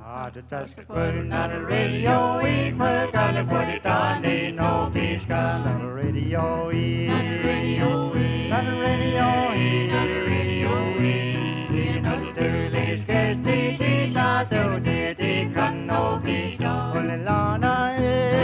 Just putting on the radio, we put on the put it on, ain't no peace come on the radio, on the radio, on the radio, on the radio, you know the dirty scarce the ta do the can no be done. When the lana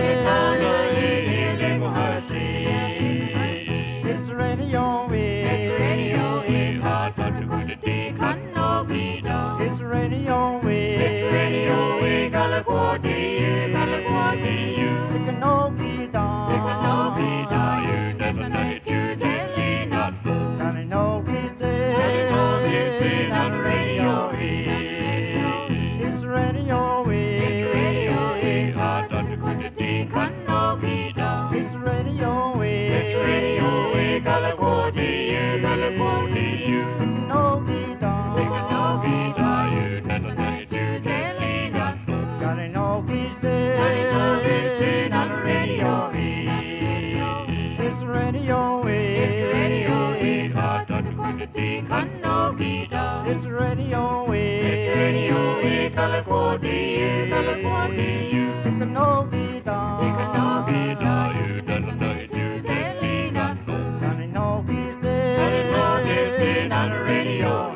it's the radio, it's the radio, hot but the good the can no be done. It's the radio, it's the radio, California, you. It can no be done. It can no be done. You never know it. You telling us. Can it no be stayed? Can it no be stayed on the radio? It's the radio, it's the radio, hot dog the can no be done. It's the radio, it's the radio, California, you. It can no be done. It can no be done. You never know it. You telling us. Got it no peace day. Got it no peace day on the radio. It's the radio. It's the radio. Hot dog the can no be done. It's the radio. It's the radio. California, you. It can no be done. It can no be done. You never know it. You telling us. Got it no peace day. Got it no peace day on the radio.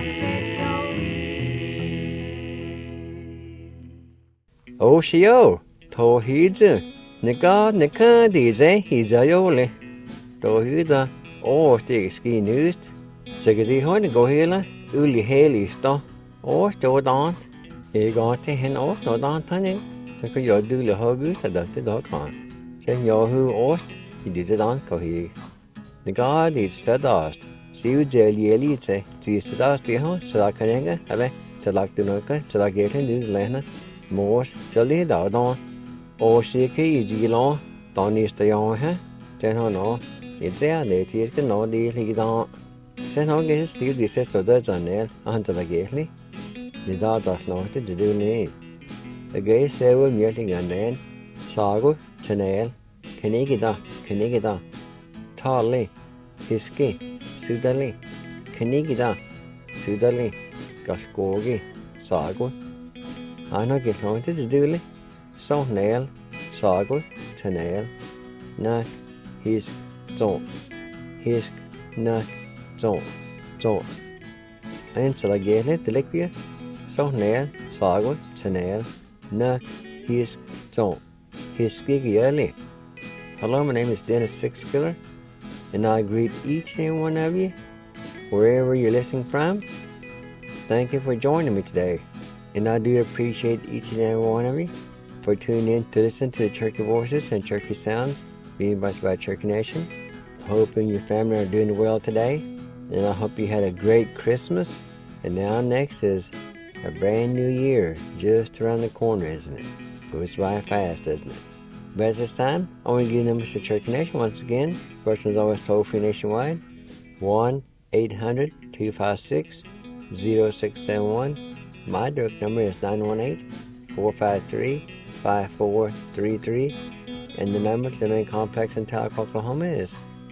Oshio, Tohidze, Nika Dize, Hizayole, Tohida, the ski news, Zegadi Honey go here, Uli Haley sto, to Dant, got to hen off no Dantaning, because you're duly hoggy to the dog on. Saying Yahoo off, he did it on Cohi. The god is the dust, see you jelly elite, see the dust, so I can have it, to like the Noka, to like getting New Zealand. More cho lý đạo đó ô xí cái gì lo tao ní tới ông ha cho nó ít ra để thì cái nó đi thì đó cho nó cái xíu đi sẽ cho tới giờ này anh cho cái gì đi đó cho nó cái gì đâu nè cái xe với miếng thì ngàn nén sao cũng cho nên cái này đó thà lì hiski sudali cái này đó sudali cái cô cái sao cũng I know get on to do so nail, sago, nail, knock, his don't, his knock, don't. And so I get it, the liquid, so nail, sago, nail, knock, his don't, his skiggy early. Hello, my name is Dennis Sixskiller, and I greet each and every one of you, wherever you're listening from. Thank you for joining me today. And I do appreciate each and every one of you for tuning in to listen to the Cherokee Voices and Cherokee Sounds being brought by Cherokee Nation. I hope you and your family are doing well today. And I hope you had a great Christmas. And now next is a brand new year just around the corner, isn't it? Goes by fast, doesn't it? But at this time, I want to give numbers to Cherokee Nation once again. First one's always toll-free nationwide. 1-800-256-0671. My direct number is 918-453-5433, and the number to the main complex in Tahlequah, Oklahoma is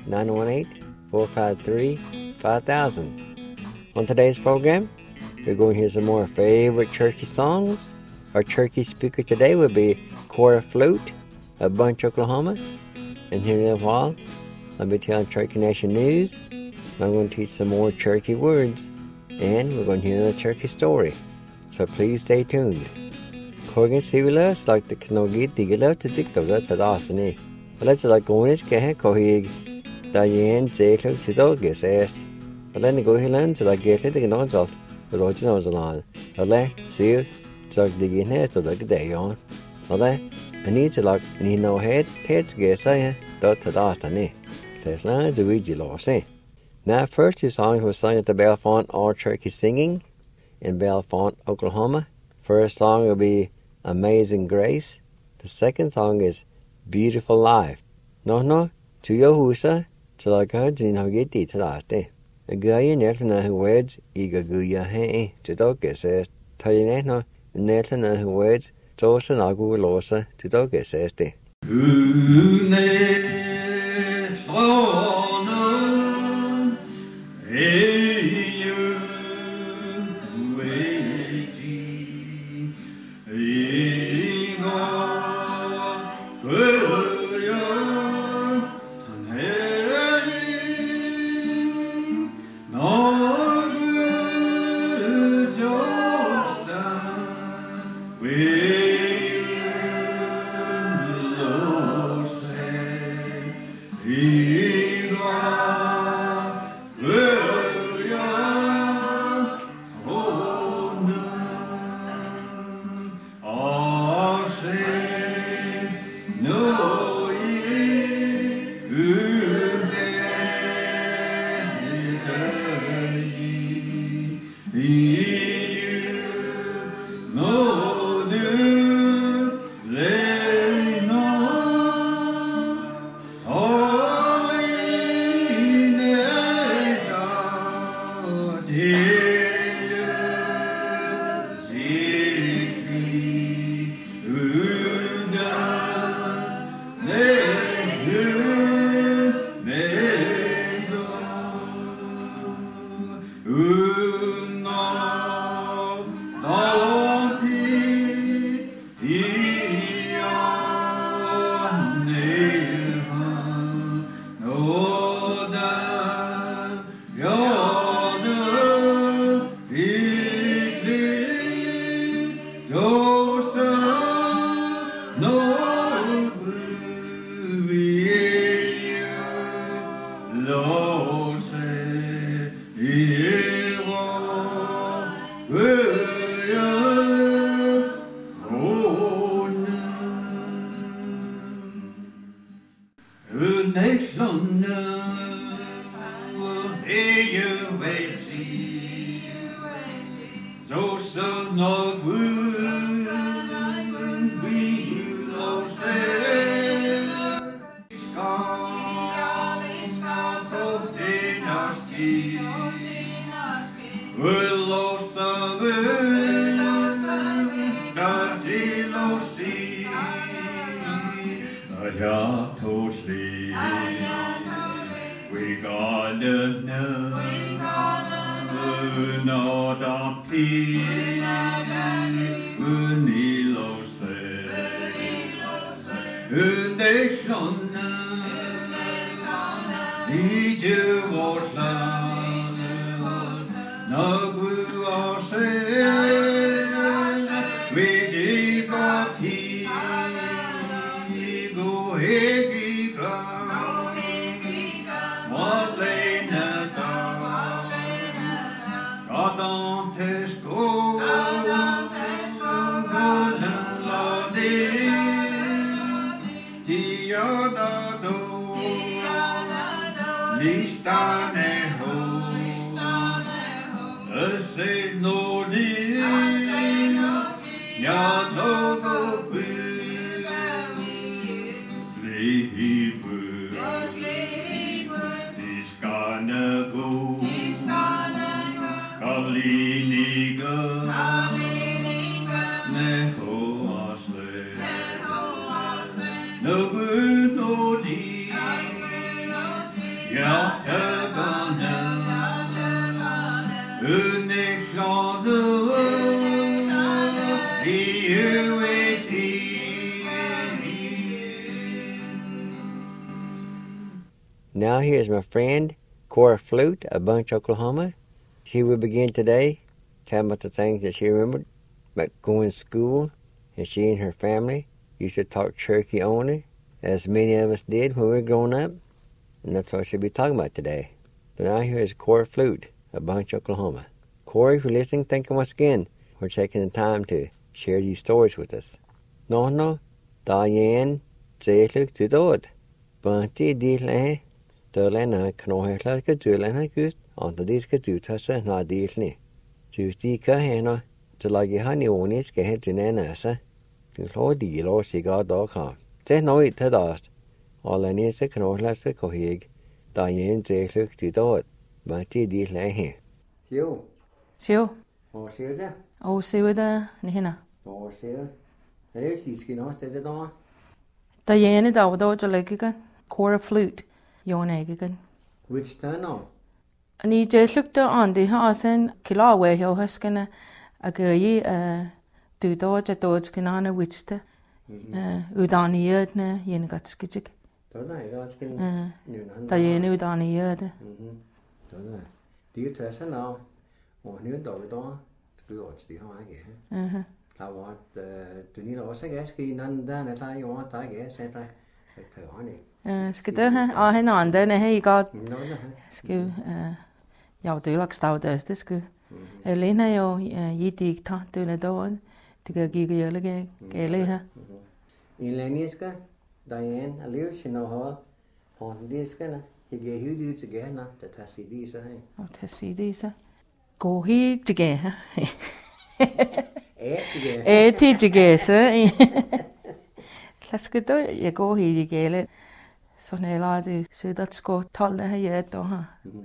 918-453-5000. On today's program, we're going to hear some more favorite Cherokee songs. Our Cherokee speaker today will be Cora Flute of Bunch, Oklahoma. And here in a while, I'll be telling Cherokee Nation news. I'm going to teach some more Cherokee words, and we're going to hear another Cherokee story. So please stay tuned. Corgan Sivila, like the Knogi, Digila to Dicto, that's at Austin. Let's like Gornish Gah, Kohig, Diane, Jacob, to Dogus asked. But then the Gohilan to like get it the nose off, the Roger knows a line. Ole, see you, so digging heads to like a day on. Ole, I need to like, and he no head to get say, dot at Austin. Says lines of Ouija lost. Now, first two songs were sung at the Bellefonte All Cherokee Singing in Bellefonte, Oklahoma. First song will be Amazing Grace. The second song is Beautiful Life. No, to your husa, to like her, to know get it to last day. A guy in there to know who words, eager guya hey, to dog says, tell you no, near to know who words, so to nagu losa, to dog says day. Now here's my friend, Cora Flute of Bunch, Oklahoma. She will begin today telling about the things that she remembered about going to school, and she and her family used to talk Cherokee only, as many of us did when we were growing up, and that's what she'll be talking about today. So now here's Cora Flute of Bunch, Oklahoma. Cora, if you're listening, thank you once again for taking the time to share these stories with us. No, Diane, Zaytluk to Dod. Bunty, Dilane, Dolena, Knohela, Kadulana, Gust, on the disc to Tassa, not Dilne. To Stika Hano, to like honey on it, get head to Nanasa. You Lord, the Lord, she got dog. Say no, it had asked. All I need is a Knohela, Kohig. Diane, Zaytluk to Dod. Bunty, Dilane. Siêu. Siêu đó. Siêu đó, nè hả? Siêu. Hey, she's going to say that. Diane da do to like a Cora Flute. Yon eggan. Which turn on? And he just looked on the house and Kilaway, how Huskana a girl, do dodge a dodge canana which the Udani Yerdna, Yen got skitchik. Don't I? Diane Udani Yerd. Don't I? Do you test her now? Or new dog door? To watch the high again. I want to need also guess, none done at I want, I guess, at I. Skidder, hen on den he got sku du stod det sku. Elena jo dig ta du då det kan gik jeg gale her. Eleniska Diane Alicia no hall on this kana he gave you to get na to see this Og til sige det så. Gå hi jige. Ætige. Jige så. Klaske då jeg går hi jige. Så når det sødert sko 12 her jeg då her.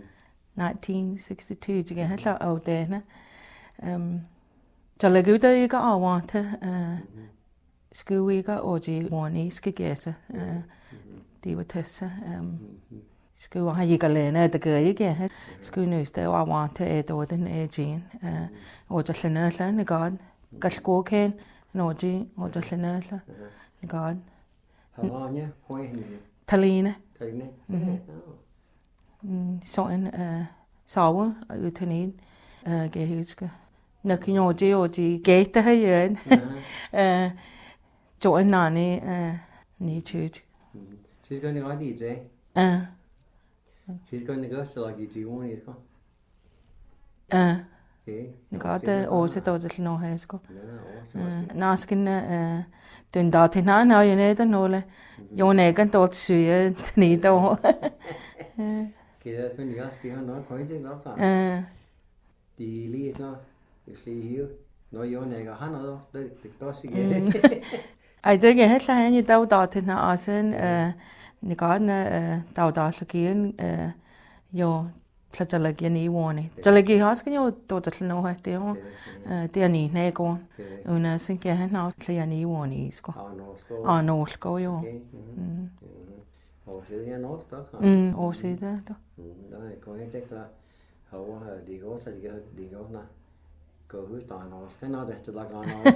1962 jige her og denne. Så lægger ud ikke afvante. Skulle ikke og de warni skal gæse. Det var tæsse. Skulle have ikke alene det gør ikke. Skulle nøste og afvante et år den egen. Og så længe det godt. Galgo kan når de og så længe det godt. Halvanje, højne. Taline. Taline. Så en sove uden en gæhuske. Når kunne de og de gæte her. Så en nani nyttigt. Sidst gang det ret i dag. Sidst gang det gør så der gik til ugen i sko. Det godt også der til noget her sko. Nasken den dag til han har jo net nogle. Jo næggen dort syge ned over. Kan det også ikke også det har nok højt det op. De lige nå. Det lige hiv. Når jo nægger han noget. Det går sig. Ej det er helt han i dag til han også det godt der lagieren jo så lagieren i warning. Så lagier har skal jo dort til noget det jo. Det er ni nægger. Og så kan han også til i warning sko. Norsk jo. Og det er norsk der. Og så det der. Nej, kan jeg ikke klar. Hvor det går så det går nå. Gå ud der norsk. Kan nå det til der går norsk.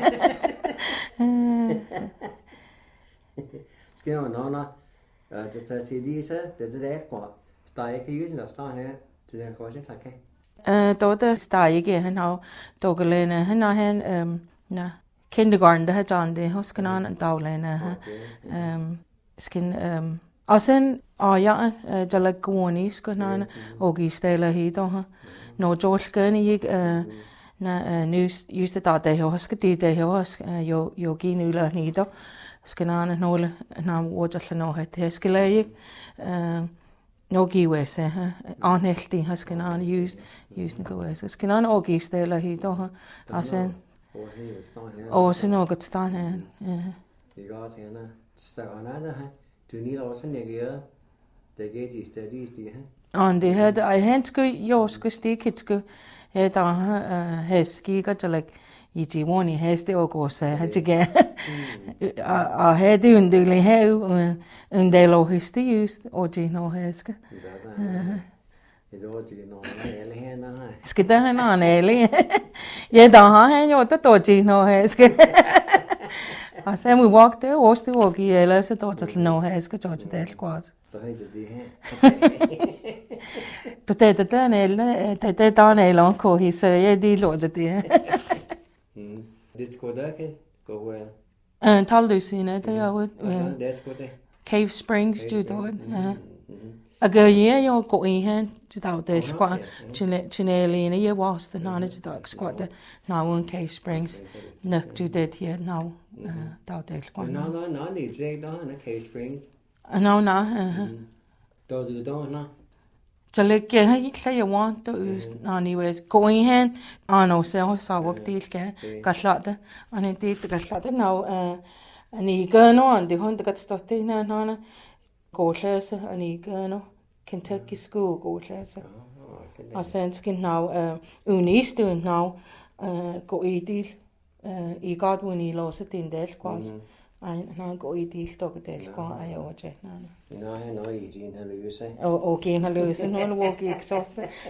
Skal jeg nå. Det tager sig lige så det er fra. Der er ikke jo sådan der her. Det er godt ikke klar. Då der er ikke han har dogelene han har han kindergarten der har John det hos kan han daglene skin og sen og jeg der lag gående skal han og i stille hit og når George gerne ikke nu just det der jo skal det jo jo give nyler hit og skal han nogle hvor der så noget det skal ikke no gives anhelti has kan han use den gives skal han og give stille hit og sen og så noget stan her det går til han større der du need også nægge det gik i stedet her og det her der han skulle jo skulle stikke skulle der has giga til like i Giovanni has det og går så har det og har det en del her en del af historisk og det når has det var det når alle her der skal der han en alle ja der har han jo det når has og så må walk der også det walk i eller så der til når has skal tage det alt godt der er det her det der nelle det der nelle onko hisse ja det låter det det skulle der kan gå vel taldusine det er jo det skulle det Cave Springs du det og jeg jo gå i hen til der det squat til Alene jeg var der når det der squat der now in Cave Springs nok du det her now der det squat no det der der Cave Springs no der du der så lægger jeg helt jeg want to use anyways going hen no så walk det skal gaslade og det gaslade now ani gano det hun det stod det når gåklasse ani gano Kentucky School gåklasse og sen skal now unistuen now gå i det i godt when i låse den del kwas han går i det stokke del kwas jeg over til nej i din har løse og gen har løse når walk ikke så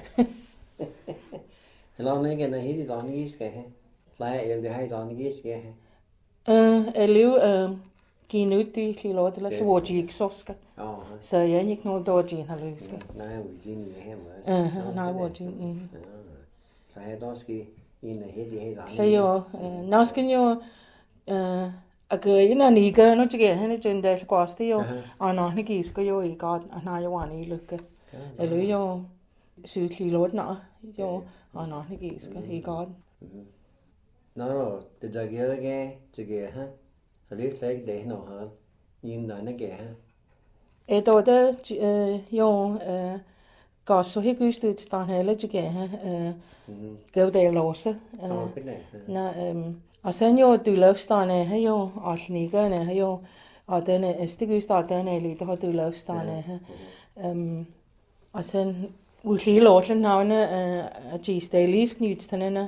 eller ikke når helt der ikke skal have plejer det har der ikke skal have elev giver ud det til lort eller så hvor de ikke så skal så jeg ikke noget der gen har løse nej vi din hjemme nej hvor de så her der skal en helt helt så jo når skal jo Again, I go no together. Hen is in the quastio. And on the geese go you got and I want to look at Eluio suitly lord now. Yo, on the geese he got. No, the jagger again together. A little like they know her. In the again. Et order yo Gosso he gystet stan hele jige go de lose na og sen jo du løvstane he jo alnigane he jo og den stigust den eli det har du løvstane he og sen vi hele åren navne at stailis knytstane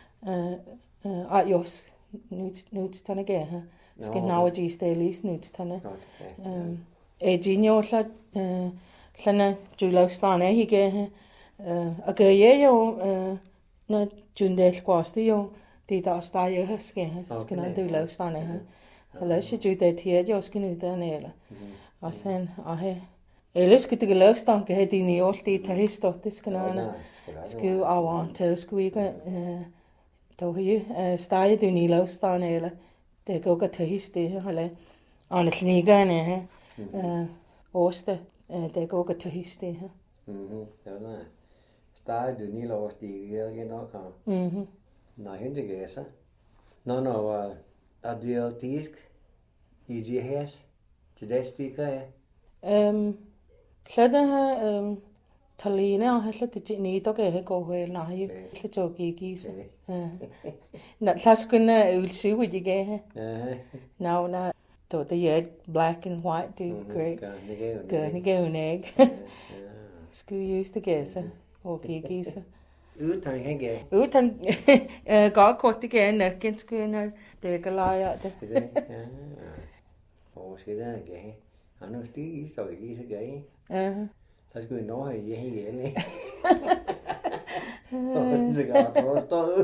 ajos knytstane ge he skal nav at stailis knytstane Ejinio Lana Julostane hige jo na Jundel Quasti jo de der staje skal Julostane eller så jude tiet jo skal ud der nede og sen og he ellers skal det løstan kan have dine år det til historisk det skal avant til skal ikke dog he staje de ni løstane eller det går godt til historisk eller andre knigerne he Åste, det går godt til histe her. Ja, nej. Stadig du ni lov stige igen nok her. Nej, hente gæser. Nå, er det altisk i de her til det stikker jeg? Så det her Talina og så det ni dog jeg går her nej, så jo gik så. Så skulle ulse ud igen. Nå. So the black and white do great. Good egg. Skulle used to guess. Okay, geese. Utan hænge. Utan godt kort igen nøkken skulle det kan lege det. Og skal der ikke. Han er stig så ikke så gæ. Så skulle vi nå i hele. Og så går det stå.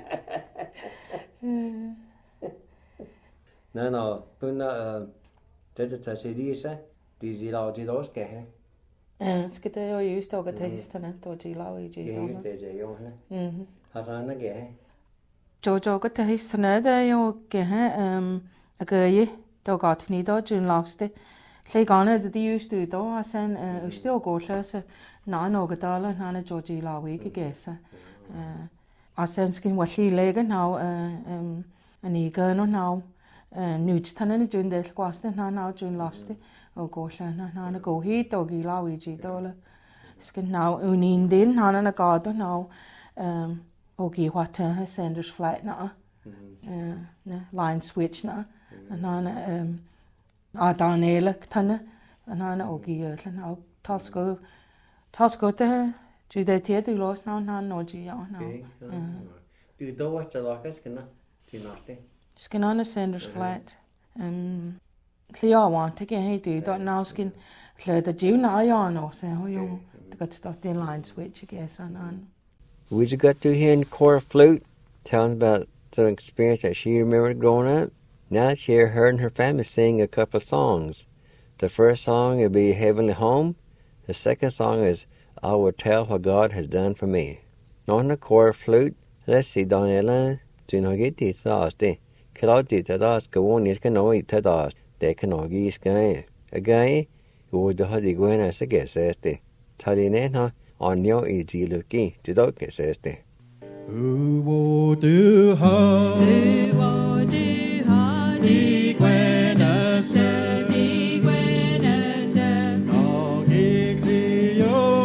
Nå, bunda det der seriøse, de laver det også skal have. Skal det jo just og til histerne, då de laver i det. Det er jo ne. Har så andre skal have. Jo til histerne det er jo skal have at gøre då godt ni då jun laste. Så gerne det de just då og sen usted og går så noget der han er jo de laver ikke gæse. Og sen skal vi lige lægge nu en ikke nu Nutstane Jundel Quasten han Jun laste og går han gå hit og gi lav i dole skal now unin den han er godt now og gi what senders flight na line switch na han Daniela tanne han og gi han talsko det det det du los han no gi ja Du dog til lokas skal na til natte. Skin on a sender's flat. Clear want again, hey, do don't now skin. Clear the June I on or say, oh, you got to start the line switch, I guess, on. We just got to hear Cora Flute telling about some experience that she remembered growing up. Now she heard her family sing a couple of songs. The first song will be Heavenly Home. The second song is I Will Tell What God Has Done For Me. On the Cora Flute, let's see, Daniela, do not get this last day. Claudia tadas go ni ska nå inte tadas det kan nog i ska again jo det hade gå ner så gäste tadine ha onyo i dilogi det då gäste wo du ha di quena se no gixio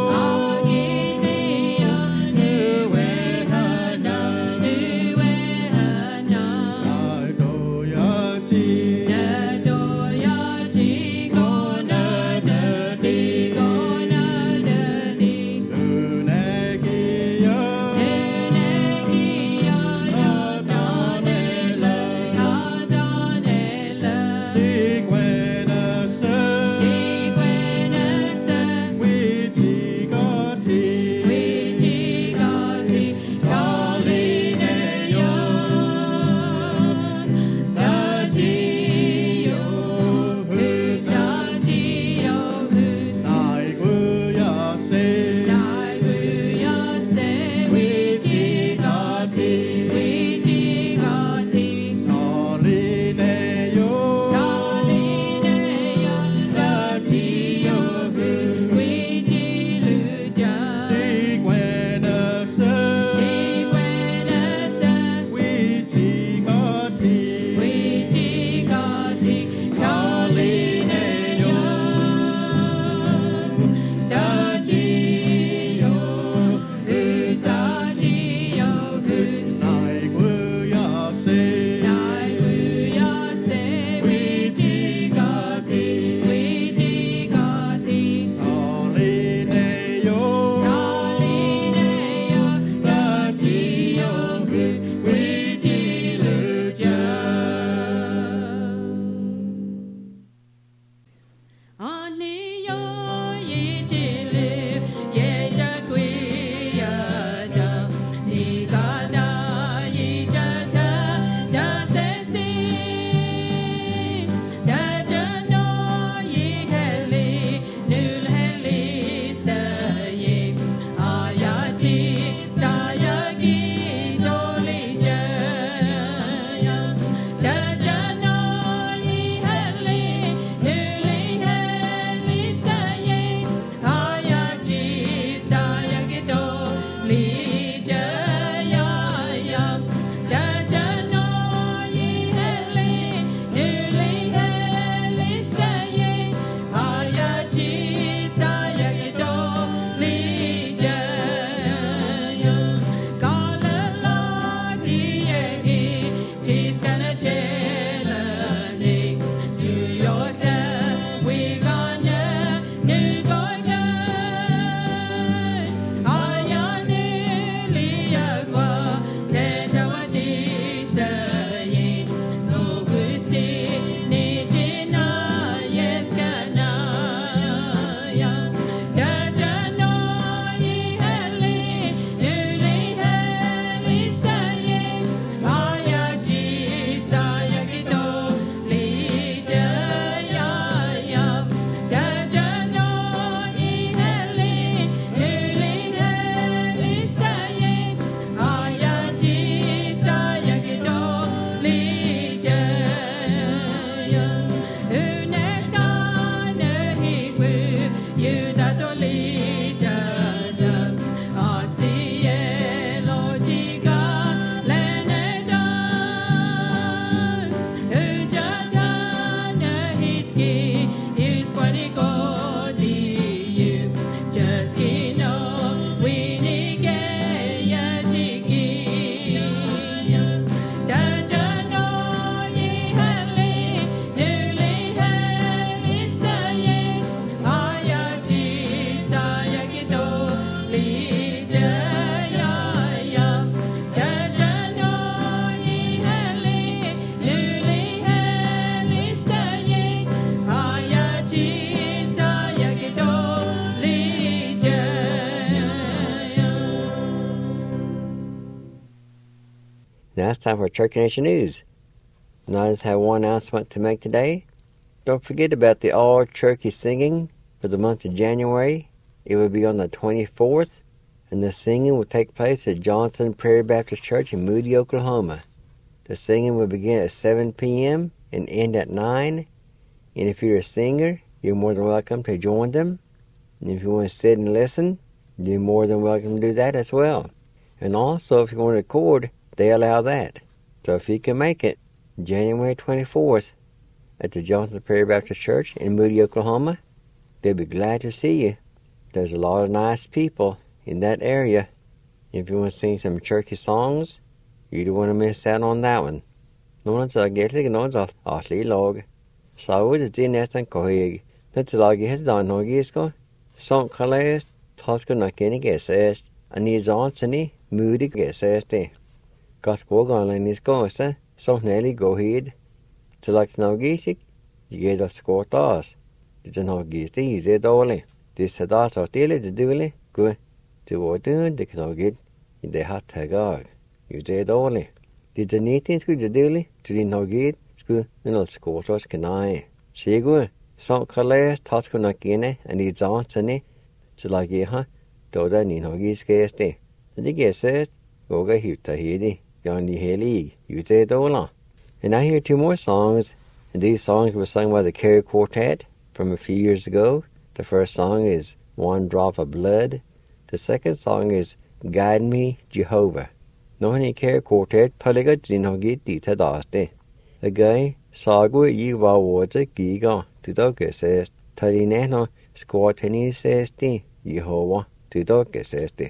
Now it's time for Turkey Nation News. And I just have one announcement to make today. Don't forget about the all-turkey singing for the month of January. It will be on the 24th, and the singing will take place at Johnson Prairie Baptist Church in Moody, Oklahoma. The singing will begin at 7 p.m. and end at 9. And if you're a singer, you're more than welcome to join them. And if you want to sit and listen, you're more than welcome to do that as well. And also, if you want to record, they allow that. So if you can make it, January 24th at the Johnson Prairie Baptist Church in Moody, Oklahoma, they'll be glad to see you. There's a lot of nice people in that area. If you want to sing some churchy songs, you don't want to miss out on that one. Noen som egentlig noen som atlig lag. Så det er nesten kohig. Det er laget helt da norgisko. Som kalles, talsker nok ikke GSS. Ani Johnsoni, Moody GSS. Godt gågående i skåse, som nellig gå hid. Til lagt norgisik, jeg det skårt oss. Det er norgis, det er dårlig. Det er da så stille, det er dårlig. Gå, det var død, det kan norgit. Det har taget. Det er dårlig. Det er 19 skulle det dårlig, til din norgit skulle men skårt oss kan nej. Se gå, som kalles, talsker nok inde, Ani Johnsoni, til lagt her. Då där ni har gissat det. Det gissas våga hitta hidi. Jag ni helig. Ute dollar. And I hear two more songs. And these songs were sung by the Carey Quartet from a few years ago. The first song is One Drop of Blood. The second song is Guide Me, Jehovah. Nå ni Carey Quartet talega din har gitt dit til daste. A guy sagu I var vådse giga til dog ses. Talineno skårteni ses de Jehovah. To dog says det.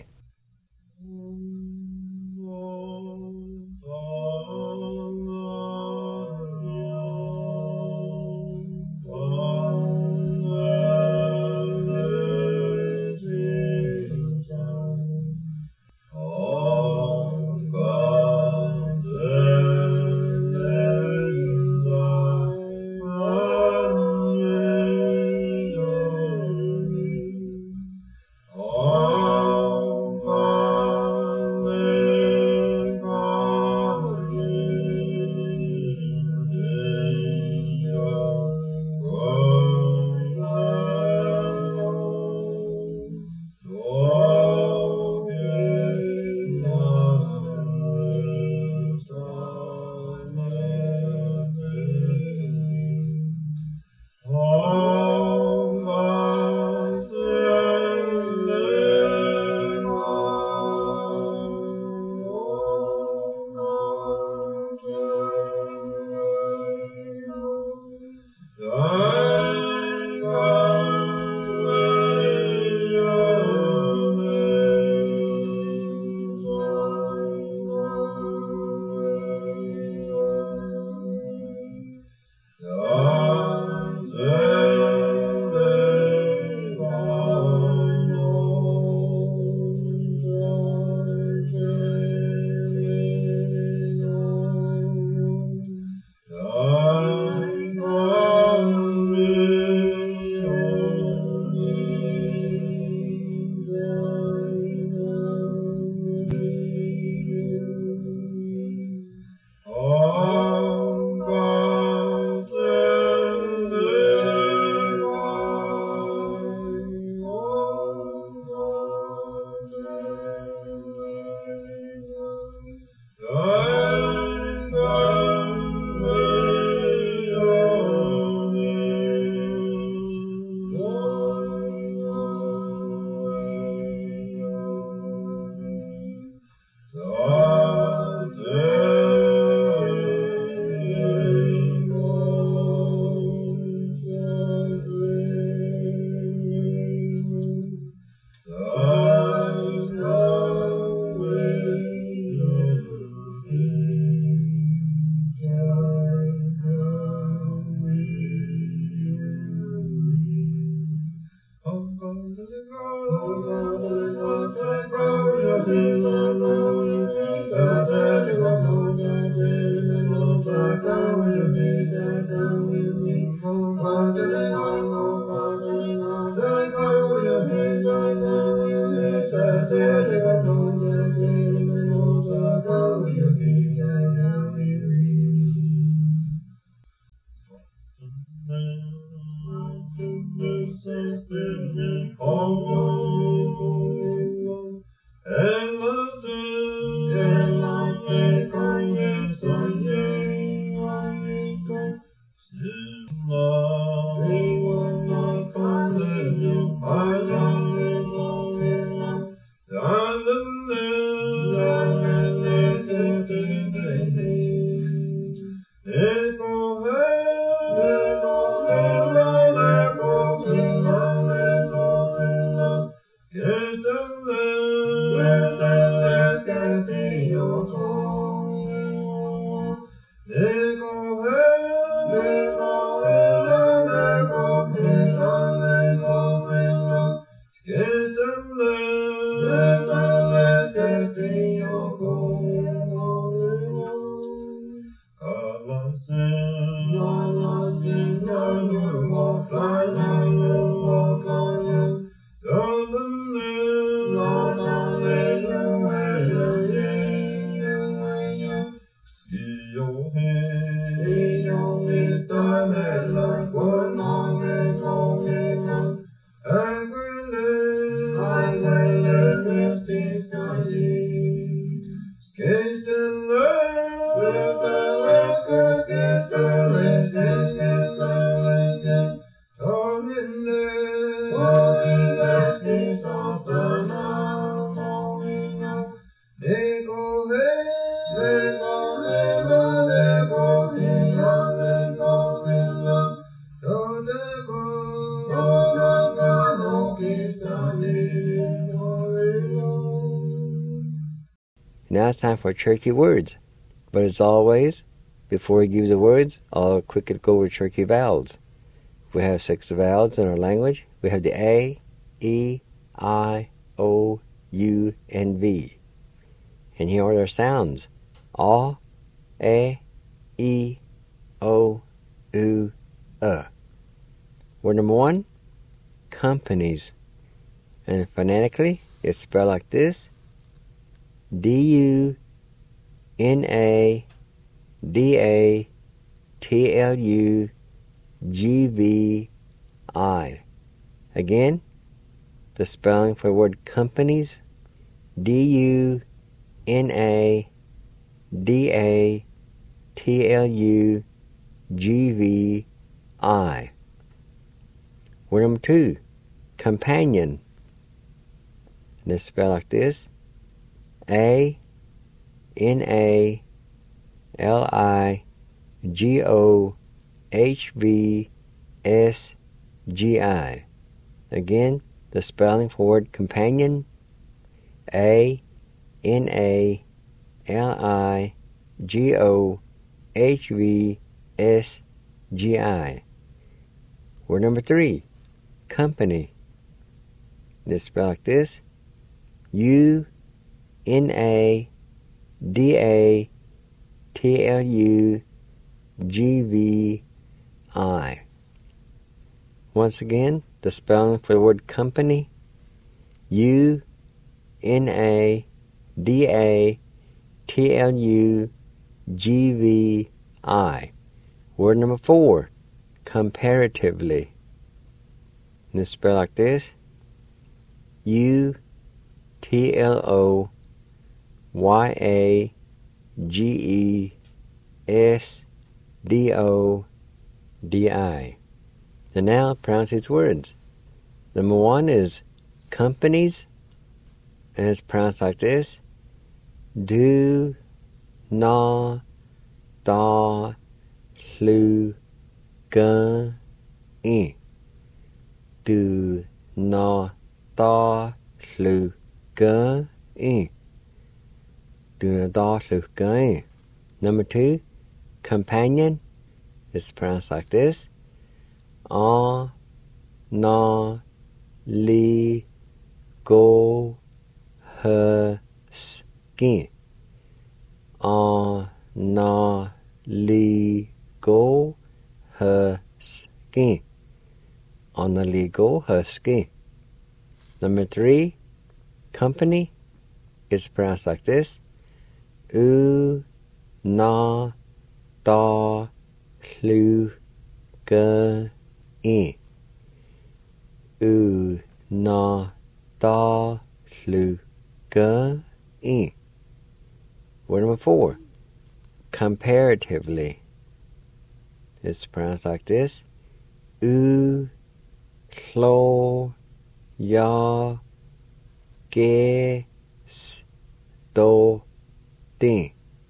Oh Now it's time for Cherokee words. But as always, before we give the words, I'll quickly go over Cherokee vowels. We have 6 vowels in our language. We have the A, E, I, O, U, and V. And here are their sounds. A, E, O, U, Word number 1, companies. And phonetically, it's spelled like this. D-U-N-A-D-A-T-L-U-G-V-I. Again, the spelling for the word companies. D-U-N-A-D-A-T-L-U-G-V-I. Word number 2, companion. And it's spelled like this. A-N-A-L-I-G-O-H-V-S-G-I. Again, the spelling for word companion. A-N-A-L-I-G-O-H-V-S-G-I. Word number 3, company. It's spelled like this. U-N-A-D-A-T-L-U-G-V-I. Once again, the spelling for the word company. U-N-A-D-A-T-L-U-G-V-I. Word number 4, comparatively. And it's spelled like this. U-T-L-O-Y-A-G-E-S-D-O-D-I. And now pronounce these words. Number 1 is companies, and it's pronounced like this. Do, na, da, hlu, gun, in. Do, na, da, hlu, gun, in. Do, na, da, hlu, gun, in. Number 2, companion. It's pronounced like this. A, na, li, go, her, skin. A, na, li, go, her, skin. On the legal husky. Number 3, company. It's pronounced like this. U, na, da, hlu, gun, in. U, na, da, hlu, gun, in. Word number 4, comparatively. It's pronounced like this. U, hlo, ya, ge, s, do, din.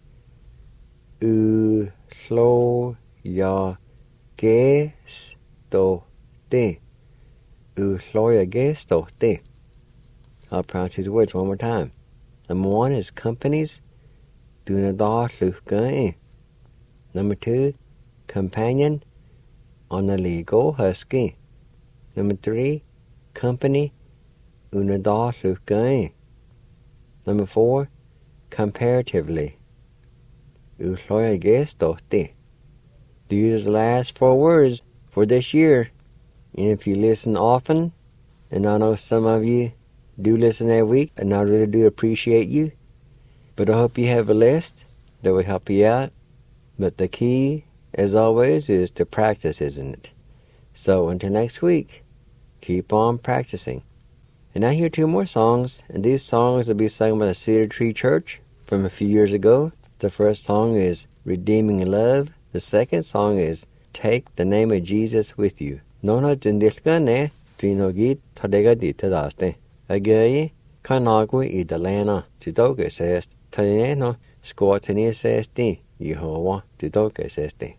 U, hlo, ya, ge, s, do, din. U, hlo, ya, ge, s, do, din. I'll pronounce these words one more time. Number 1 is companies. Do, na, da, hlu, gun, in. Number 2, companion. On the legal husky. Number 3, company. Una, da, hlu, gun, in. Number 4, comparatively. U, hlo, ya, ge, s, do, din. These are the last 4 words for this year. And if you listen often, and I know some of you do listen every week, and I really do appreciate you, but I hope you have a list that will help you out. But the key, as always, is to practice, isn't it? So until next week, keep on practicing. And I hear 2 more songs, and these songs will be sung by the Cedar Tree Church from a few years ago. The first song is Redeeming Love. The second song is Take the Name of Jesus with You. Nona jindishkane trinogi tadega di tadaste. Agaye kanagwe idalena tudoge sest. Taneno squatini sesti. Yehovah tudoge sesti.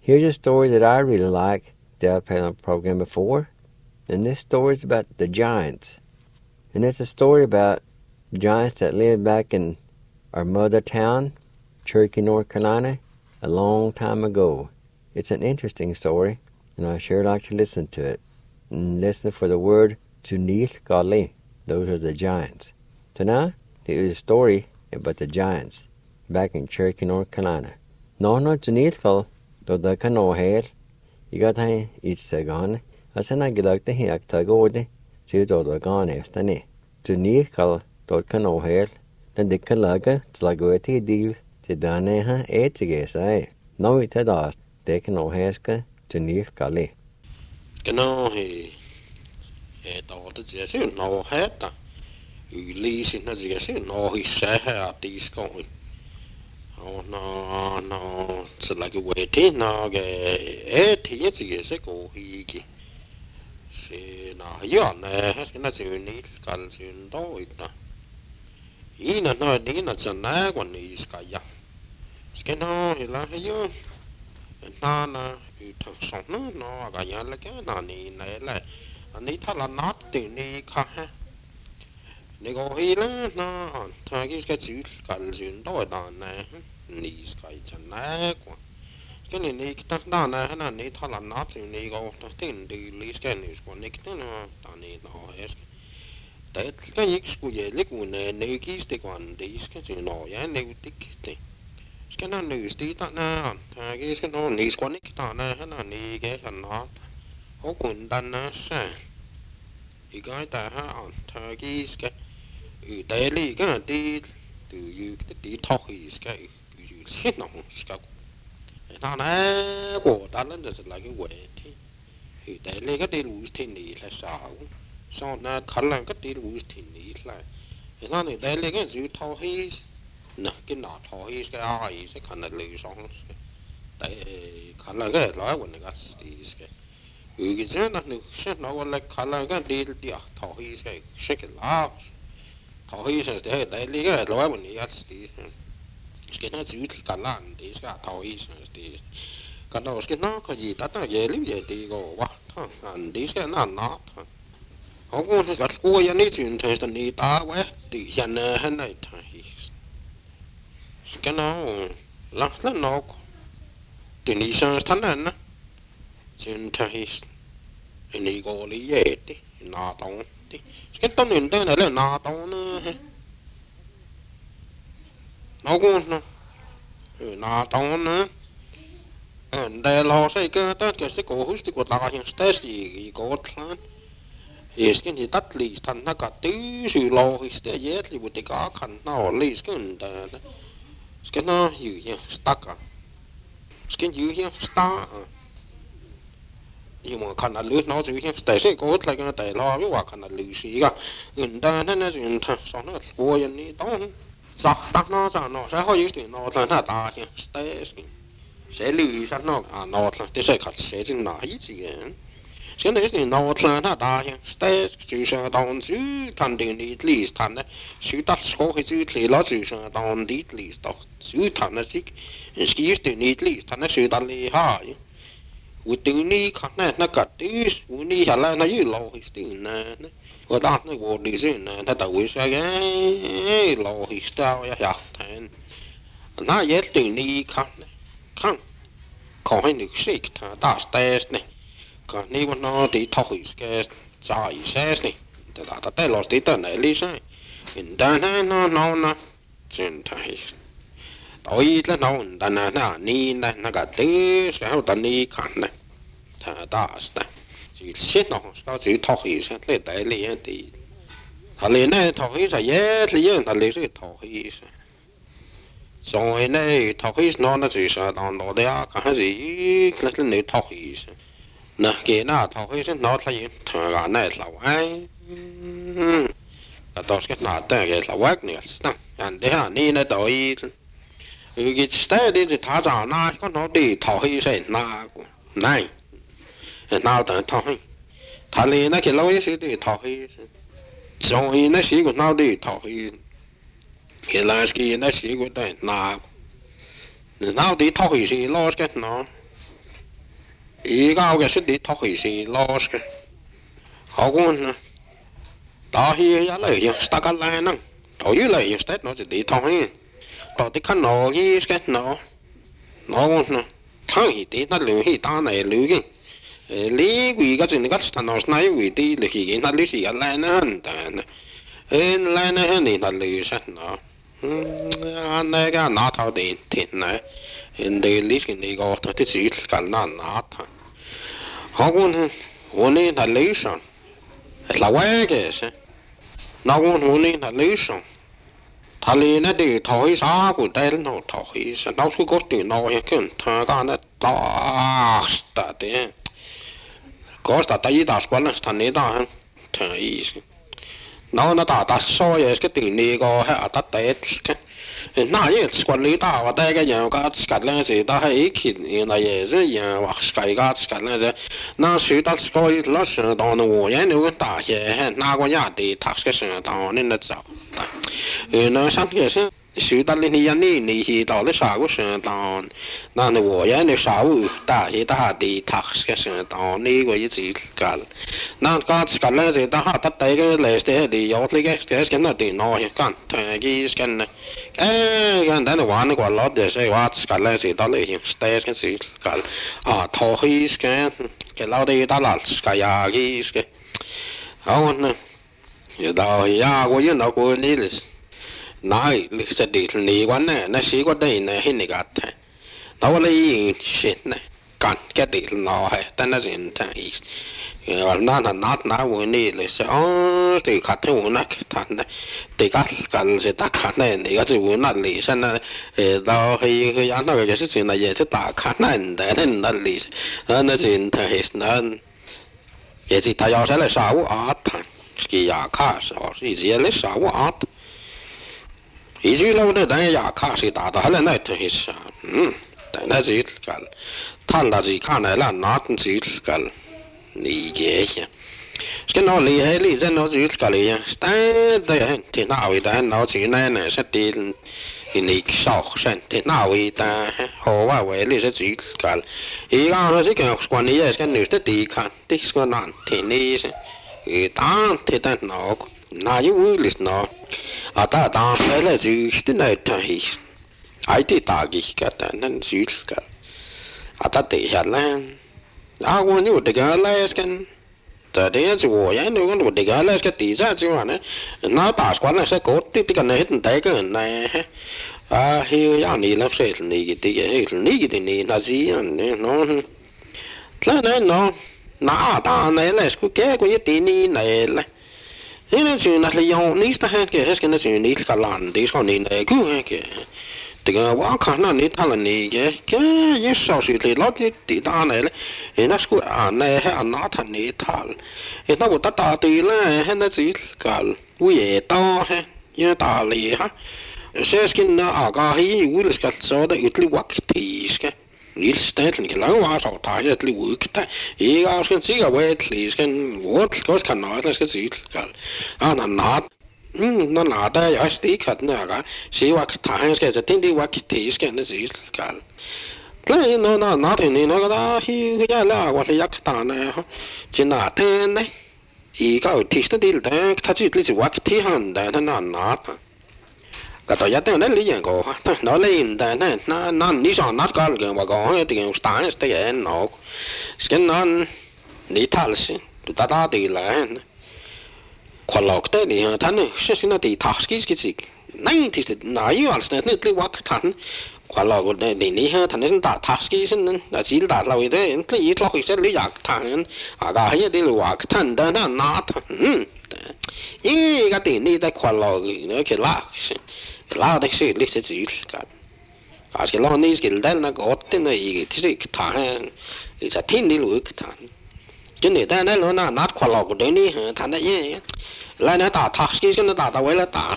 Here's a story that I really like that I've played on the program before. And this story is about the giants. And it's a story about giants that lived back in our mother town, Cherokee, North Carolina, a long time ago. It's an interesting story, and I sure like to listen to it. And listen for the word Tunith Gali. Those are the giants. So now, here's a story about the giants back in Cherokee, North Carolina. No Tunith Gal, though the canoe head, you got to each second. I said I get out the heck to go to see the gone after me. Tunith Gal, though canoe head, then the calaga to la go to deal to Danaha 8 against I. No, it had asked, they can no haska Tunith Gali. Canoe he thought that yes, you know, had that. You listen as yes, you know, he said at these going. Oh, no, it's like a waiting now, 8 years ago, he. See, now, you're not you need calcium, though. Ina no, Dina's a nag when he's got ya. Skin on, he like you. And Nana, you took some no, I got young again, I need I need to not to need car. They go here, no, Turkey's got you calcium, though, down there. Knees guys and nag one. Skin in the down there, and I need to not to need go to thin, the least can is one nick dinner, I need no ask. That can you school ye lick when a naked stick one, these can you know, ya never tick. Skin on news, did that now. Turkey's can only knees one nick down there, and I need get a knot. How couldn't done that, sir? You got that on Turkey's get you daily gonna did. Do you the talk is gay? You sit on scout. And on a go, that is like a way. He daily got the loose tin the sound. So now color got the loose tin the like. And on the daily against you talk his. No, get not talk his eyes, a kind of loose songs. They color get like when they got these. You get nothing, shit, no one like color got the talk his shake it loud. He says they live at low when he gets these. Skin has you can land these got toys as these. Got no skin now, because you that not yet live yet, they go what, and these are not. How go to got school you need to intend to need our wet, the Yana and night. Skin now, last the knock. The Nissan's Tanan. Sin to his. And he go yet, not on. Skin don't intend to not on. No good, not on. And they lost a good that gets the ghost to go down in Stacy, go clan. Yes, can you that least and not got these who low his stay yet with the car can now least good. Skin you here, stuck. Skin you here, star. You want cannot lose now to him, stay good like a day law, you cannot lose. And then as in so not boy and need on. So, that knows are not how used to know that I can stay. Say, Louis are not the second setting not easy again. Skin is in no plan that I can stay. You shall down to tending the least, and shoot that score his usually lots you shall down the least. You turn a sick, and skis to need least, and I shoot only high. We do need connect, not got this, we need a line of you low his thing. Well, that's not what is in that I wish again. Low his style, yeah, and not yet do need come. Call him to shake, that's tasty. Can't even know the talk is scarce. Sorry, says me. That they lost it on the listen. In then, no, Gentiles. Tôi là nó đàn na ni na na cái thế sao đàn ni khăn này ta ta chỉ xét nó sao chỉ thọ hi sẽ lấy đại lý thì thà lý này thọ hi sẽ dễ lý thà lý sẽ thọ hi rồi này thọ hi nó chỉ sẽ nó đấy à cái gì cái này thọ hi nè cái nào thọ hi sẽ nó là thằng cái này là ai cái đó cái nào cái là quét này anh đấy à ni này tôi cái stay đi thì thả ra na có nó đi thọ hi sẽ na này nào tận thọ hi thà lý này cái lối sẽ đi thọ hi rồi này sĩ của nó đi thọ hi cái là cái này sĩ của đây na nào đi thọ hi sẽ lo cái nó ý cao cái sự đi thọ hủy gì lo cái họ cũng đó hi ya lại hiện ta cái này nè đó như lại hiện nó chỉ đi thọ hi đó thì khăn nó cái nó cũng nó thằng hi đi nó lưu hi ta này lưu cái lý quỷ cái chuyện cái nó nói quỷ đi là khi nó lưu gì cái này nè lại này thì nó lưu sát nó anh này cái nó thao điện thiệt này để lý cái này có thì chỉ cái nó họ cũng hôm nay là lý xong là quay cái gì nó cũng hôm nay là lý xong thà lý nó đi thổi sao cũng đây nó thổi sao nó cứ có tiền nó hay cái thằng cái nó to đấy có ta tay ta quan là thằng này ta thằng ấy nó ta soi cái tiền này có hay ta tết nãy giờ quản lý ta và đây cái nhà cái lên gì ta hay khi này giờ nhà hoặc cái lên gì nó suy ta coi nó sẽ đào nó vậy nếu cái ta sẽ nào có nhà thì thắc cái sẽ đào nên nó sao nó sáng cái sẽ suy ta lên nhà này thì đào cái sao cũng sẽ đào nó vậy nếu sao ta thì ta thì thắc cái sẽ đào này cái gì cái nó cái lên gì ta ta đây cái lấy thì có cái nó thì nó cái cái này cái đó là玩個 lot 嘅，所以話個咧是到嚟用 stage 嘅時個拖起嘅，個老啲打爛個呀嘅，好呢，又到呀我用到過呢咧，那你實地你講呢，那是個啲呢係你個睇，到你先呢，幹個啲攞係，但係先睇。那我呢嚟說哦，對看睇我那看呢，對個幹是打看呢，你個就我那嚟先呢，到去那個就是先呢也是打看呢，那嚟，那先睇那，也是他要是來殺我啊，他佢牙卡是哦，以前來殺我啊，以前老的但牙卡是打到後來睇殺，但那是幹，他那是看來啦，那是幹。理解一下，cái nó lý hay lý dân nó chỉ cái lý,แต่thì nào vậy ta nó chỉ này sẽ đi lý sau sen thì nào vậy ta họว่าvậy lý sẽ chỉ cái, ý nó chỉ cái quan lý cái nữ sẽ đi看，đi cái nạn thì ní ta thì ta nó yêu lý nó, ta phải là chỉ cái này thôi, ai thì ta cái ta nên chỉ cái, ta để hết là我你这个来跟，这点是我呀，你讲这个来个地下就完了，那大关那些搞这个那很大个人来，嘿呀你那些你的你的你那是样的，那大那来是个个一点你来了，那是那里用你是他个是那是你个烂的说你来个个。这个我看那你他了你个也少许的老的地大来了，那是个那还拿他你他了，那我大的了，那是个我也大还也大了哈，现在那个还有了个做的有点瓦克提个。你是在那个老瓦上打下的瓦克的，一个是这个瓦克提个，我看那个是这个，那。nó nãy đây ở tí khát nè cả, xí qua thằng cáiจะทิ้งดีว่าคิดที่สกันนั่นสิกันแล้วnó thì nó cái đó hi cái làว่าที่ยักษ์ตาเนี่ยจีน่าเต้นเนี่ยอีก็ที่สติลแต่ถ้าจีที่ว่าคิดที่หันแต่ท่านน่ะก็ตัวยักษ์เนี่ยเลี้ยงก็nó lênแต่เนี่ยนั่นนี่สอนนัดกันกันว่าก็ให้ที่สตาร์สเตย์เนาะสกันนั่นนี่ท่าสิตัวตาตีเลยคนหลอกได้เนี่ยท่านเนี่ยเชื่อสินะที่ทักกี้กี่สินั่นที่สุดนายวันนั้นนี่ว่าท่านคนหลอกได้นี่ฮะท่านเนี่ยทักกี้สิ่งนั้นแต่สิ่งที่เราได้ที่อีกหลอกอีกสิ่งที่อยากท่านก็ให้ได้ว่าท่านแต่นั่นนัดอีก็ที่นี่ได้คนหลอกเนี่ยคือลากได้สิ่งที่จะจีกันอาจจะลองนี่สิ่งนั้นนะก็ที่นี่อีกที่สิท่านจะทิ้งนี่รู้ท่านcho nên ta nói nó nát khoa lọc của đấy đi thằng đấy nhé lại nó tả thắc cái nó tả vậy là tả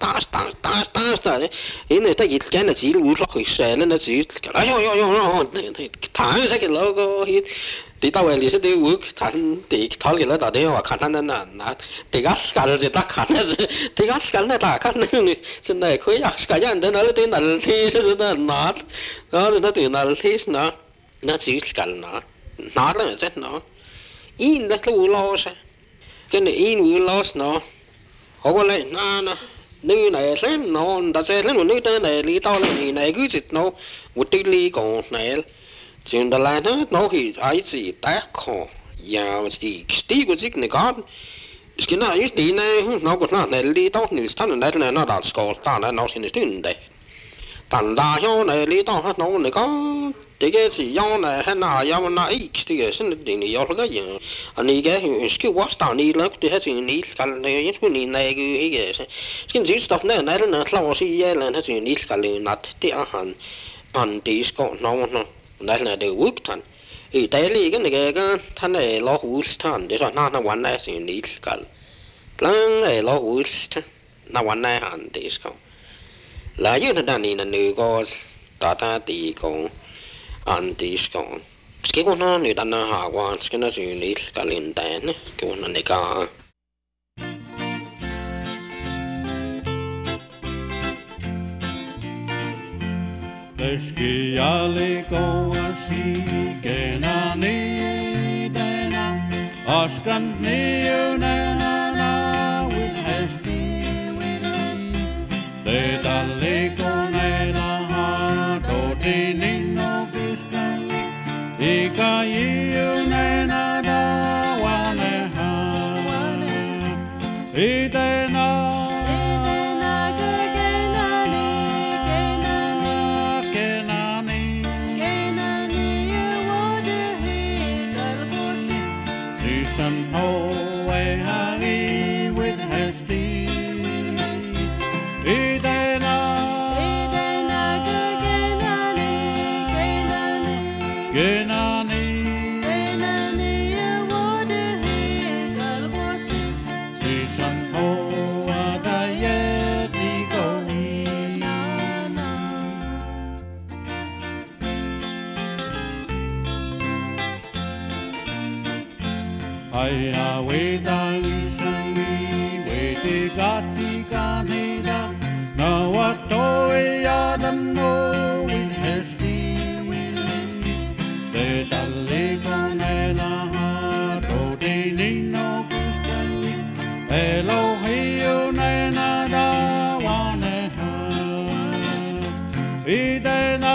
đấy ý này ta ít cái là chỉ lúa lọc xe nên nó chỉ ai yo thằng cái logo thì tao về sẽ đi work thằng thì thằng cái nó tả đấy hoặc khả năng là thì gắt cả rồi ta khả năng thì gắt cả là ta khả năng này trên này khối cả nhân đó nó tên là thi nó nát đó nó tiền là thi nó chỉ cả nó nát là chết nó in đất lu lo sa cái này in lu lo nó họ có lại na nữ này lên nó đã sẽ lên một nữ tên này lý tao là này cứ dịch nó một tí lý còn này chuyện đó là nó thì ai gì tác khó ya gì tí của dịch này con cái nào ít tí này nó có nó này lý tao thì thằng này nó đã score ta nó xin được tiền đấy thằng đa số này lý tao nó này có cái gì do này hay nào do nó ít cái xin được tiền này do cái gì anh ấy cái what tao này là cái hết gì này cái này cái này cái gì stuff này này nó lao xí là hết gì này cái này nát thì anh tí score nó này là đều work thằng ý tại lý cái này cái thằng này lo hút thằng để cho nó玩này gì này cái lần này lo hút nó玩này anh tí score là như thế này là nữ có ta tí con anh tí score cái con nó nữ ta nó hạ quan cái nó gì này cái liên tên cái con này cả Keskialiko asikena niidena, askan niunena wilhesti. Teitä liikoneena haatoti ninno kiskali, ika jiunena dawaneha. Itena Aina weta isami wete gati kaneda na watoi adano with hesti te talle konela ha do de nino kuskali Elohio nena da waneha idena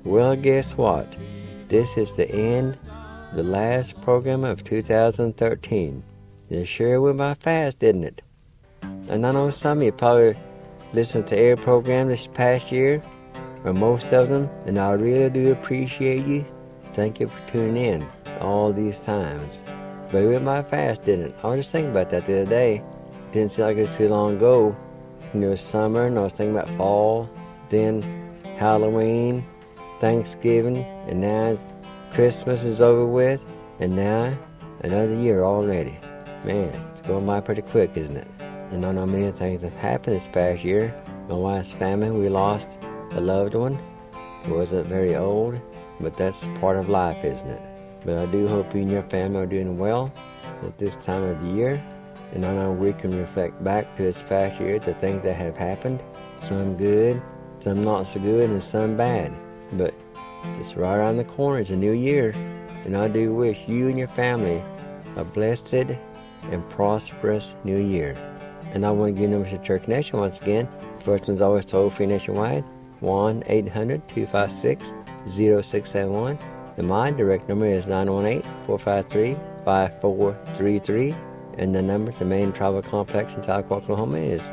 Well, guess what? This is the end, the last program of 2013. It sure went by fast, didn't it? And I know some of you probably listened to every program this past year, or most of them, and I really do appreciate you. Thank you for tuning in all these times. But it went by fast, didn't it? I was just thinking about that the other day. Didn't seem like it was too long ago. It was summer, and I was thinking about fall, then Halloween, Thanksgiving, and now Christmas is over with, and now another year already. Man, it's going by pretty quick, isn't it? And I know many things have happened this past year. My wife's family, we lost a loved one. He wasn't very old, but that's part of life, isn't it? But I do hope you and your family are doing well at this time of the year. And I know we can reflect back to this past year, the things that have happened. Some good, some not so good, and some bad. But it's right around the corner. It's a new year. And I do wish you and your family a blessed and prosperous new year. And I want to give numbers to Church Nation once again. First one's always toll-free nationwide, 1-800-256-0671. And my direct number is 918-453-5433. And the number to Main Travel Complex in Tahlequah, Oklahoma is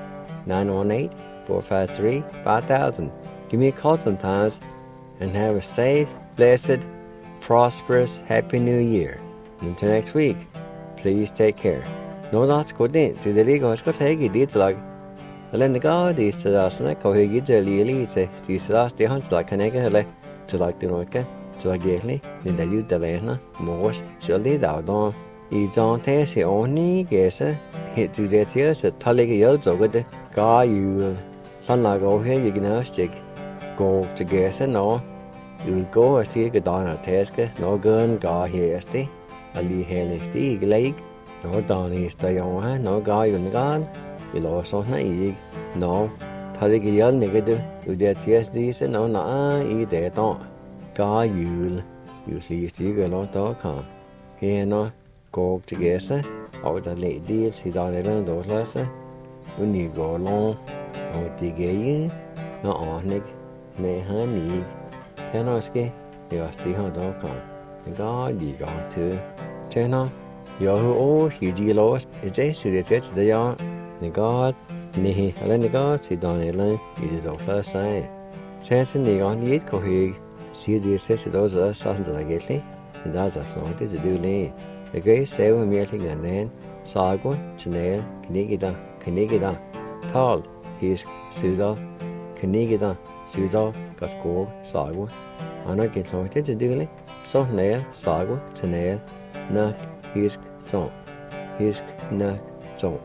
918-453-5000. Give me a call sometimes, and have a safe, blessed, prosperous, happy new year. Until next week, please take care. No lots go in to the legal Scott Haggy did like Len the God is to us and I call he gets a lily to these last day hunts like a nigger to like the Norca to like Gally in the youth the Lena Morse shall lead out on. He's on test he only guess hit to that here so Tully yells over the guy you son like over here you can have stick go to guess no you go or take a down a task no gun guy here stay a lee hell stick leg nó đòn thì stay on ha nó gai gần gan thì lo so na ý nó thay cái dân này cái đó từ đây thì sẽ nó ý để to gai you see cái nó to cả khi nó go together ở đây lệ đi thì đó này nó đó là sẽ when you go long ở together nó on này honey thế nó cái thì thì họ đó cả có gì còn thứ thế nó giờ hữu hiểu gì lo thế sự thế thì đó này có này ở đây này có thì đó này lên thì rồi là sai thế thì này có biết có hiểu sự gì sẽ đó giờ sao được cái gì thì đó giờ nói thì sẽ đưa lên cái sẽ mà mình thì gần đến sai quá cho nên cái này đó tall his sự đó cái này đó sự đó có cố sai quá anh nói cái nói thế sẽ đưa lên số này sai quá cho nên nó his zone his na zone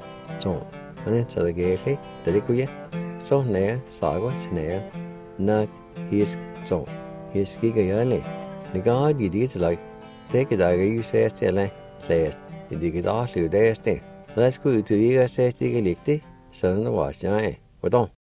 anh cho cái gì đấy cũng vậy số này sai quá cho nên nó his zone his cái này thì có gì đi thì lại thế cái đại cái sẽ lại sẽ thì cái đó sự đấy sẽ let's go to the sẽ cái lịch đấy sau đó vào trái hoạt động